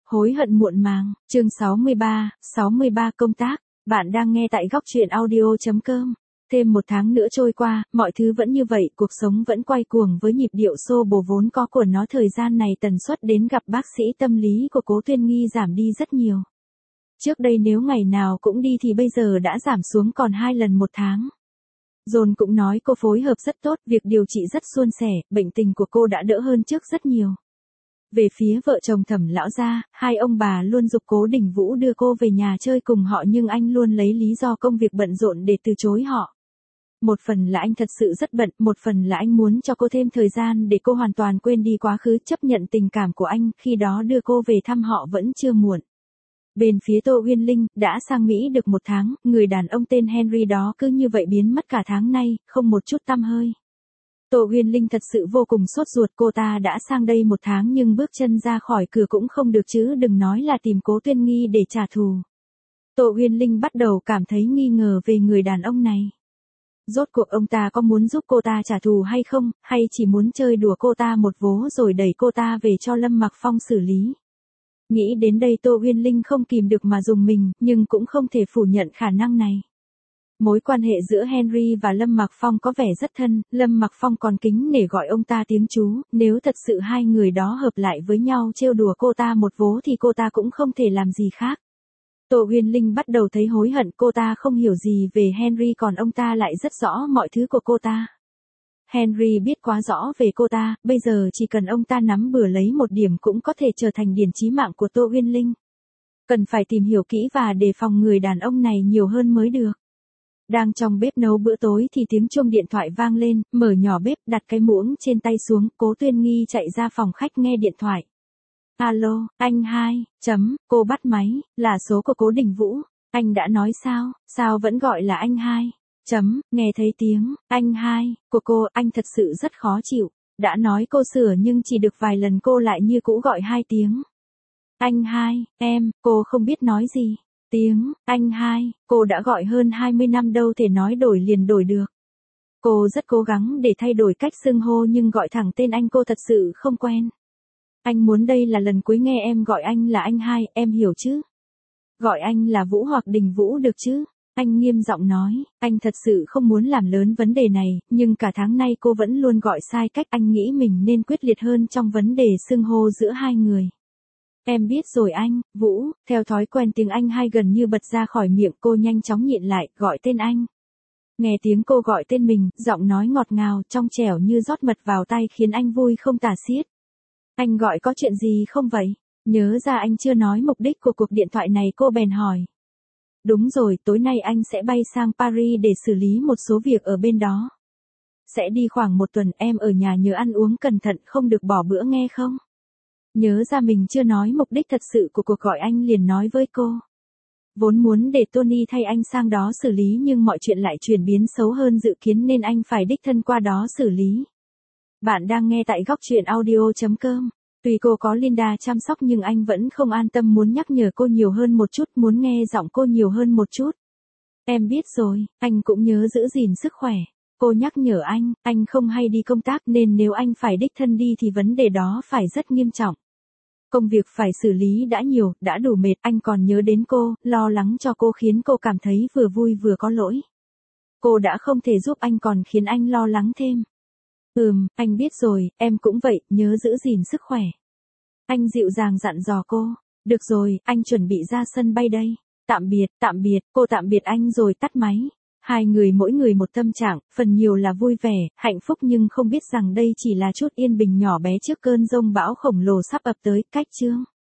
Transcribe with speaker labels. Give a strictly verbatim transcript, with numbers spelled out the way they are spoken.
Speaker 1: Hối hận muộn màng, chương sáu mươi ba, sáu mươi ba công tác, bạn đang nghe tại góc truyện audio chấm com. Thêm một tháng nữa trôi qua, mọi thứ vẫn như vậy, cuộc sống vẫn quay cuồng với nhịp điệu xô bồ vốn có của nó. Thời gian này tần suất đến gặp bác sĩ tâm lý của Cố Tuyên Nghi giảm đi rất nhiều. Trước đây nếu ngày nào cũng đi thì bây giờ đã giảm xuống còn hai lần một tháng. John cũng nói cô phối hợp rất tốt, việc điều trị rất suôn sẻ, bệnh tình của cô đã đỡ hơn trước rất nhiều. Về phía vợ chồng Thẩm lão gia, hai ông bà luôn giục Cố Đình Vũ đưa cô về nhà chơi cùng họ, nhưng anh luôn lấy lý do công việc bận rộn để từ chối họ. Một phần là anh thật sự rất bận, một phần là anh muốn cho cô thêm thời gian để cô hoàn toàn quên đi quá khứ, chấp nhận tình cảm của anh, khi đó đưa cô về thăm họ vẫn chưa muộn. Bên phía Tô Uyên Linh, đã sang Mỹ được một tháng, người đàn ông tên Henry đó cứ như vậy biến mất cả tháng nay, không một chút tăm hơi. Tô Uyên Linh thật sự vô cùng sốt ruột, cô ta đã sang đây một tháng nhưng bước chân ra khỏi cửa cũng không được, chứ đừng nói là tìm Cố Tuyên Nghi để trả thù. Tô Uyên Linh bắt đầu cảm thấy nghi ngờ về người đàn ông này. Rốt cuộc ông ta có muốn giúp cô ta trả thù hay không, hay chỉ muốn chơi đùa cô ta một vố rồi đẩy cô ta về cho Lâm Mặc Phong xử lý. Nghĩ đến đây Tô Uyên Linh không kìm được mà rùng mình, nhưng cũng không thể phủ nhận khả năng này. Mối quan hệ giữa Henry và Lâm Mặc Phong có vẻ rất thân, Lâm Mặc Phong còn kính nể gọi ông ta tiếng chú, nếu thật sự hai người đó hợp lại với nhau trêu đùa cô ta một vố thì cô ta cũng không thể làm gì khác. Tô Uyên Linh bắt đầu thấy hối hận, cô ta không hiểu gì về Henry còn ông ta lại rất rõ mọi thứ của cô ta. Henry biết quá rõ về cô ta, bây giờ chỉ cần ông ta nắm bừa lấy một điểm cũng có thể trở thành điển chí mạng của Tô Uyên Linh. Cần phải tìm hiểu kỹ và đề phòng người đàn ông này nhiều hơn mới được. Đang trong bếp nấu bữa tối thì tiếng chuông điện thoại vang lên, mở nhỏ bếp, đặt cái muỗng trên tay xuống, Cố Tuyên Nghi chạy ra phòng khách nghe điện thoại. Alo, anh hai, chấm, cô bắt máy, là số của Cố Đình Vũ, anh đã nói sao, sao vẫn gọi là anh hai, chấm, nghe thấy tiếng, anh hai, của cô, anh thật sự rất khó chịu, đã nói cô sửa nhưng chỉ được vài lần cô lại như cũ gọi hai tiếng. Anh hai, em, cô không biết nói gì. Tiếng, anh hai, cô đã gọi hơn hai mươi năm đâu thể nói đổi liền đổi được. Cô rất cố gắng để thay đổi cách xưng hô nhưng gọi thẳng tên anh cô thật sự không quen. Anh muốn đây là lần cuối nghe em gọi anh là anh hai, em hiểu chứ? Gọi anh là Vũ hoặc Đình Vũ được chứ? Anh nghiêm giọng nói, anh thật sự không muốn làm lớn vấn đề này, nhưng cả tháng nay cô vẫn luôn gọi sai cách, anh nghĩ mình nên quyết liệt hơn trong vấn đề xưng hô giữa hai người. Em biết rồi anh, Vũ, theo thói quen tiếng anh hai gần như bật ra khỏi miệng, cô nhanh chóng nhịn lại, gọi tên anh. Nghe tiếng cô gọi tên mình, giọng nói ngọt ngào, trong trẻo như rót mật vào tay khiến anh vui không tả xiết. Anh gọi có chuyện gì không vậy? Nhớ ra anh chưa nói mục đích của cuộc điện thoại này, cô bèn hỏi. Đúng rồi, tối nay anh sẽ bay sang Paris để xử lý một số việc ở bên đó. Sẽ đi khoảng một tuần, em ở nhà nhớ ăn uống cẩn thận, không được bỏ bữa nghe không? Nhớ ra mình chưa nói mục đích thật sự của cuộc gọi, anh liền nói với cô. Vốn muốn để Tony thay anh sang đó xử lý nhưng mọi chuyện lại chuyển biến xấu hơn dự kiến nên anh phải đích thân qua đó xử lý. Bạn đang nghe tại góc truyện audio chấm com. Tuy cô có Linda chăm sóc nhưng anh vẫn không an tâm, muốn nhắc nhở cô nhiều hơn một chút, muốn nghe giọng cô nhiều hơn một chút. Em biết rồi, anh cũng nhớ giữ gìn sức khỏe. Cô nhắc nhở anh, anh không hay đi công tác nên nếu anh phải đích thân đi thì vấn đề đó phải rất nghiêm trọng. Công việc phải xử lý đã nhiều, đã đủ mệt, anh còn nhớ đến cô, lo lắng cho cô khiến cô cảm thấy vừa vui vừa có lỗi. Cô đã không thể giúp anh còn khiến anh lo lắng thêm. Ừm, anh biết rồi, em cũng vậy, nhớ giữ gìn sức khỏe. Anh dịu dàng dặn dò cô. Được rồi, anh chuẩn bị ra sân bay đây. Tạm biệt, tạm biệt, cô tạm biệt anh rồi tắt máy. Hai người mỗi người một tâm trạng, phần nhiều là vui vẻ, hạnh phúc nhưng không biết rằng đây chỉ là chút yên bình nhỏ bé trước cơn giông bão khổng lồ sắp ập tới. Cách chương